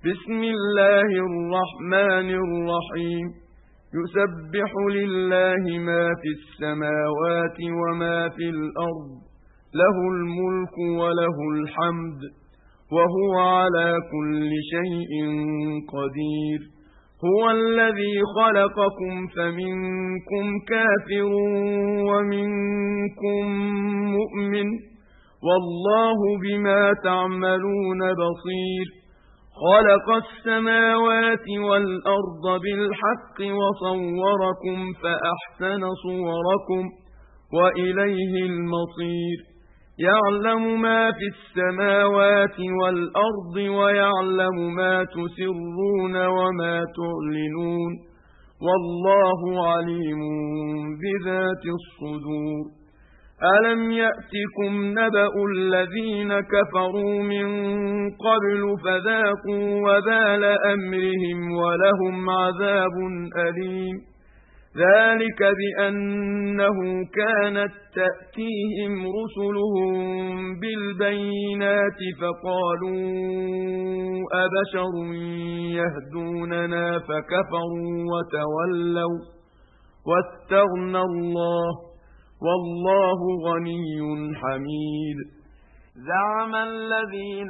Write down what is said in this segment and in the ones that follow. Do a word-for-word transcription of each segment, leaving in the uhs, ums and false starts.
بسم الله الرحمن الرحيم يسبح لله ما في السماوات وما في الأرض له الملك وله الحمد وهو على كل شيء قدير هو الذي خلقكم فمنكم كافر ومنكم مؤمن والله بما تعملون بصير خلق السماوات والأرض بالحق وصوركم فأحسن صوركم وإليه المصير يعلم ما في السماوات والأرض ويعلم ما تسرون وما تعلنون والله عليم بذات الصدور ألم يأتكم نبأ الذين كفروا من قبل فذاقوا وبال أمرهم ولهم عذاب أليم ذلك بأنه كانت تأتيهم رسلهم بالبينات فقالوا أبشر يهدوننا فكفروا وتولوا واستغنى الله والله غني حميد زعم الذين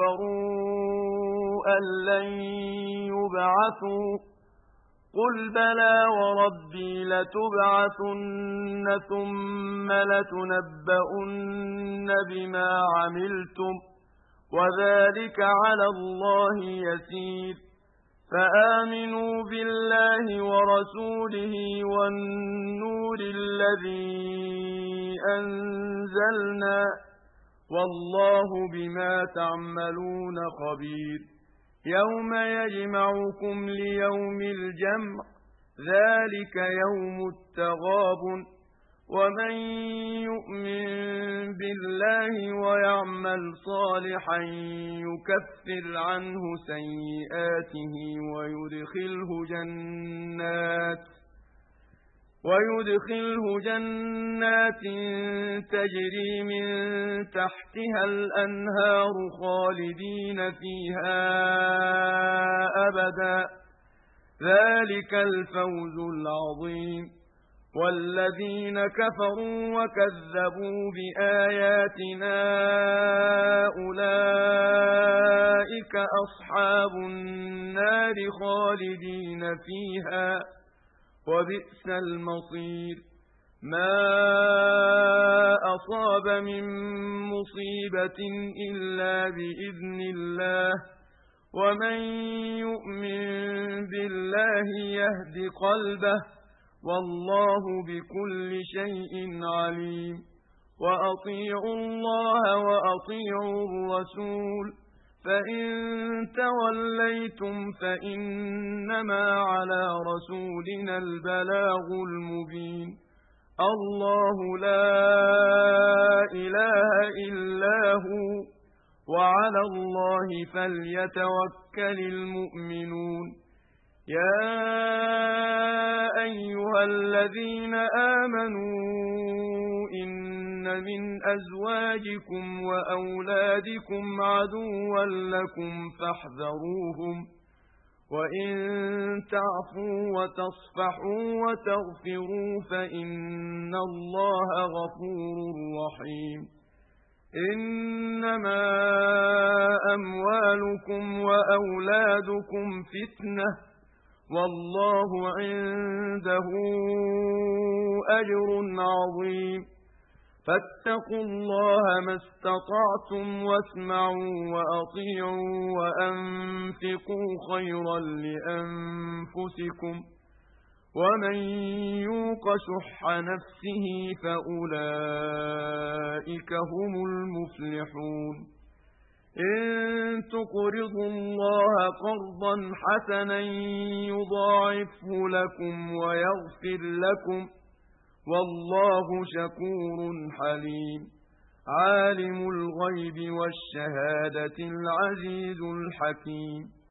كفروا أن لن يبعثوا قل بلى وربي لتبعثن ثم لتنبؤن بما عملتم وذلك على الله يسير فآمنوا بالله ورسوله والنور الذي أنزلنا والله بما تعملون خبير يوم يجمعكم ليوم الجمع ذلك يوم التغابن ومن يؤمن بالله ويعمل صالحا يكفر عنه سيئاته ويدخله جنات ويدخله جنات تجري من تحتها الأنهار خالدين فيها أبدا ذلك الفوز العظيم والذين كفروا وكذبوا بآياتنا أولئك أصحاب النار خالدين فيها وبئس المصير ما أصاب من مصيبة إلا بإذن الله ومن يؤمن بالله يهد قلبه والله بكل شيء عليم وأطيعوا الله وأطيعوا الرسول فإن توليتم فإنما على رسولنا البلاغ المبين الله لا إله إلا هو وعلى الله فليتوكل المؤمنون يا أيها الذين آمنوا إن من أزواجكم وأولادكم عدوا لكم فاحذروهم وإن تعفوا وتصفحوا وتغفروا فإن الله غفور رحيم إنما أموالكم وأولادكم فتنة والله عنده أجر عظيم فاتقوا الله ما استطعتم واسمعوا وأطيعوا وأنفقوا خيرا لأنفسكم ومن يوق شح نفسه فأولئك هم المفلحون إن تقرضوا الله قرضا حسنا يضاعفه لكم ويغفر لكم والله شكور حليم عالم الغيب والشهادة العزيز الحكيم